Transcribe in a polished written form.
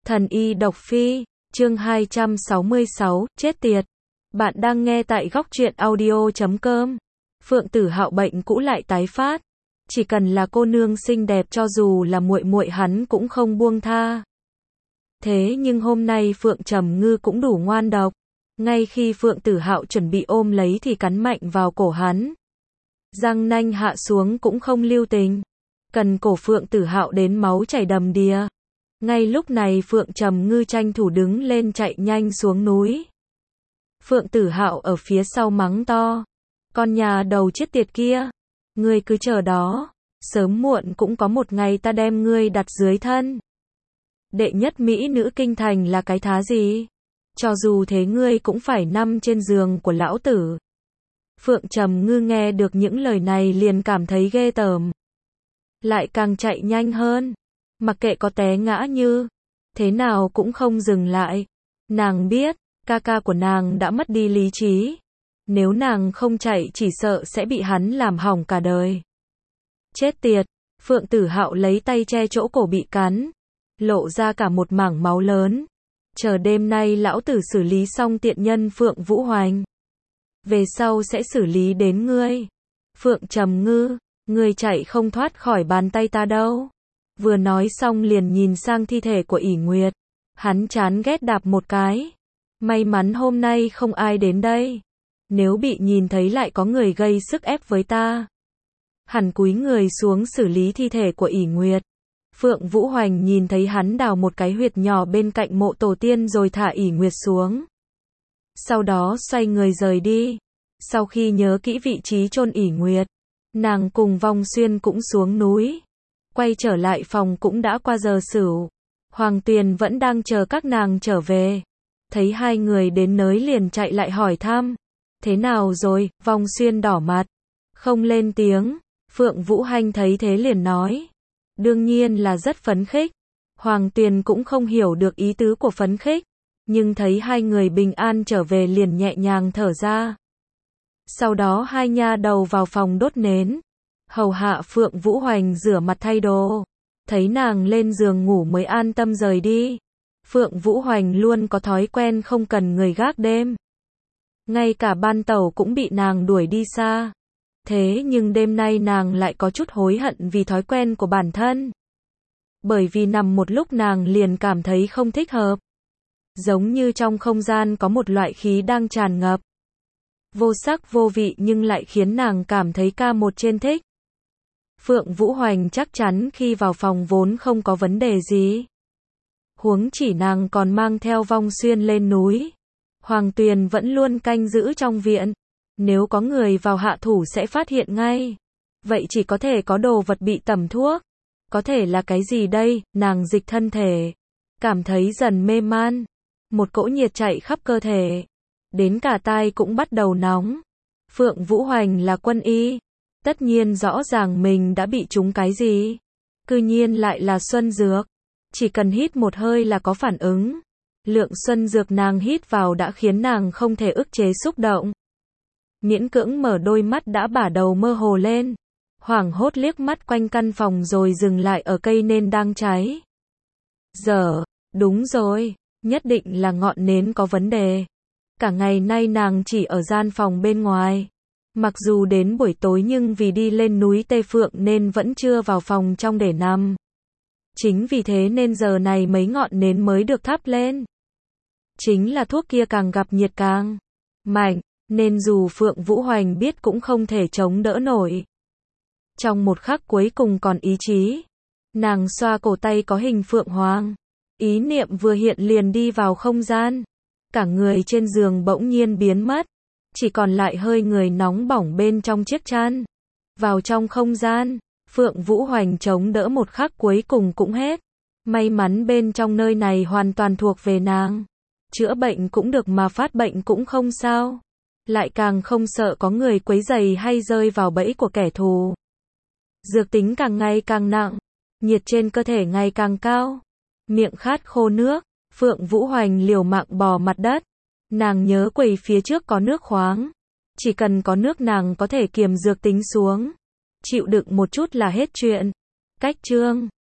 Thần y độc phi, chương 266, chết tiệt. Bạn đang nghe tại góc truyện audio.com. Phượng Tử Hạo bệnh cũ lại tái phát. Chỉ cần là cô nương xinh đẹp cho dù là muội muội hắn cũng không buông tha. Thế nhưng hôm nay Phượng Trầm Ngư cũng đủ ngoan độc. Ngay khi Phượng Tử Hạo chuẩn bị ôm lấy thì cắn mạnh vào cổ hắn. Răng nanh hạ xuống cũng không lưu tình. Cần cổ Phượng Tử Hạo đến máu chảy đầm đìa. Ngay lúc này Phượng Trầm Ngư tranh thủ đứng lên chạy nhanh xuống núi. Phượng Tử Hạo ở phía sau mắng to. Con nhà đầu chết tiệt kia. Ngươi cứ chờ đó. Sớm muộn cũng có một ngày ta đem ngươi đặt dưới thân. Đệ nhất mỹ nữ kinh thành là cái thá gì? Cho dù thế ngươi cũng phải nằm trên giường của lão tử. Phượng Trầm Ngư nghe được những lời này liền cảm thấy ghê tởm. Lại càng chạy nhanh hơn. Mặc kệ có té ngã như thế nào cũng không dừng lại. Nàng biết, ca ca của nàng đã mất đi lý trí. Nếu nàng không chạy chỉ sợ sẽ bị hắn làm hỏng cả đời. Chết tiệt, Phượng Tử Hạo lấy tay che chỗ cổ bị cắn. Lộ ra cả một mảng máu lớn. Chờ đêm nay lão tử xử lý xong tiện nhân Phượng Vũ Hoành. Về sau sẽ xử lý đến ngươi. Phượng Trầm Ngư, ngươi chạy không thoát khỏi bàn tay ta đâu. Vừa nói xong liền nhìn sang thi thể của ỷ Nguyệt. Hắn chán ghét đạp một cái. May mắn hôm nay không ai đến đây. Nếu bị nhìn thấy lại có người gây sức ép với ta. Hắn cúi người xuống xử lý thi thể của ỷ Nguyệt. Phượng Vũ Hoành nhìn thấy hắn đào một cái huyệt nhỏ bên cạnh mộ tổ tiên rồi thả ỷ Nguyệt xuống. Sau đó xoay người rời đi. Sau khi nhớ kỹ vị trí chôn ỷ Nguyệt, nàng cùng Vong Xuyên cũng xuống núi. Quay trở lại phòng cũng đã qua giờ sửu. Hoàng Tuyền vẫn đang chờ các nàng trở về. Thấy hai người đến nơi liền chạy lại hỏi thăm. Thế nào rồi? Vong Xuyên đỏ mặt. Không lên tiếng. Phượng Vũ Hanh thấy thế liền nói. Đương nhiên là rất phấn khích. Hoàng Tuyền cũng không hiểu được ý tứ của phấn khích. Nhưng thấy hai người bình an trở về liền nhẹ nhàng thở ra. Sau đó hai nha đầu vào phòng đốt nến. Hầu hạ Phượng Vũ Hoành rửa mặt thay đồ. Thấy nàng lên giường ngủ mới an tâm rời đi. Phượng Vũ Hoành luôn có thói quen không cần người gác đêm. Ngay cả ban tẩu cũng bị nàng đuổi đi xa. Thế nhưng đêm nay nàng lại có chút hối hận vì thói quen của bản thân. Bởi vì nằm một lúc nàng liền cảm thấy không thích hợp. Giống như trong không gian có một loại khí đang tràn ngập. Vô sắc vô vị nhưng lại khiến nàng cảm thấy ca một trên thích. Phượng Vũ Hoành chắc chắn khi vào phòng vốn không có vấn đề gì. Huống chỉ nàng còn mang theo Vong Xuyên lên núi. Hoàng Tuyền vẫn luôn canh giữ trong viện. Nếu có người vào hạ thủ sẽ phát hiện ngay. Vậy chỉ có thể có đồ vật bị tẩm thuốc. Có thể là cái gì đây? Nàng dịch thân thể. Cảm thấy dần mê man. Một cỗ nhiệt chạy khắp cơ thể. Đến cả tai cũng bắt đầu nóng. Phượng Vũ Hoành là quân y. Tất nhiên rõ ràng mình đã bị trúng cái gì. Cư nhiên lại là xuân dược. Chỉ cần hít một hơi là có phản ứng. Lượng xuân dược nàng hít vào đã khiến nàng không thể ức chế xúc động. Miễn cưỡng mở đôi mắt đã bả đầu mơ hồ lên. Hoảng hốt liếc mắt quanh căn phòng rồi dừng lại ở cây nến đang cháy. Đúng rồi, nhất định là ngọn nến có vấn đề. Cả ngày nay nàng chỉ ở gian phòng bên ngoài. Mặc dù đến buổi tối nhưng vì đi lên núi Tây Phượng nên vẫn chưa vào phòng trong để nằm. Chính vì thế nên giờ này mấy ngọn nến mới được thắp lên. Chính là thuốc kia càng gặp nhiệt càng mạnh, nên dù Phượng Vũ Hoành biết cũng không thể chống đỡ nổi. Trong một khắc cuối cùng còn ý chí, nàng xoa cổ tay có hình Phượng Hoàng. Ý niệm vừa hiện liền đi vào không gian. Cả người trên giường bỗng nhiên biến mất. Chỉ còn lại hơi người nóng bỏng bên trong chiếc chăn. Vào trong không gian, Phượng Vũ Hoành chống đỡ một khắc cuối cùng cũng hết. May mắn bên trong nơi này hoàn toàn thuộc về nàng. Chữa bệnh cũng được mà phát bệnh cũng không sao. Lại càng không sợ có người quấy rầy hay rơi vào bẫy của kẻ thù. Dược tính càng ngày càng nặng. Nhiệt trên cơ thể ngày càng cao. Miệng khát khô nước. Phượng Vũ Hoành liều mạng bò mặt đất. Nàng nhớ quầy phía trước có nước khoáng. Chỉ cần có nước nàng có thể kiềm dược tính xuống. Chịu đựng một chút là hết chuyện. Cách chương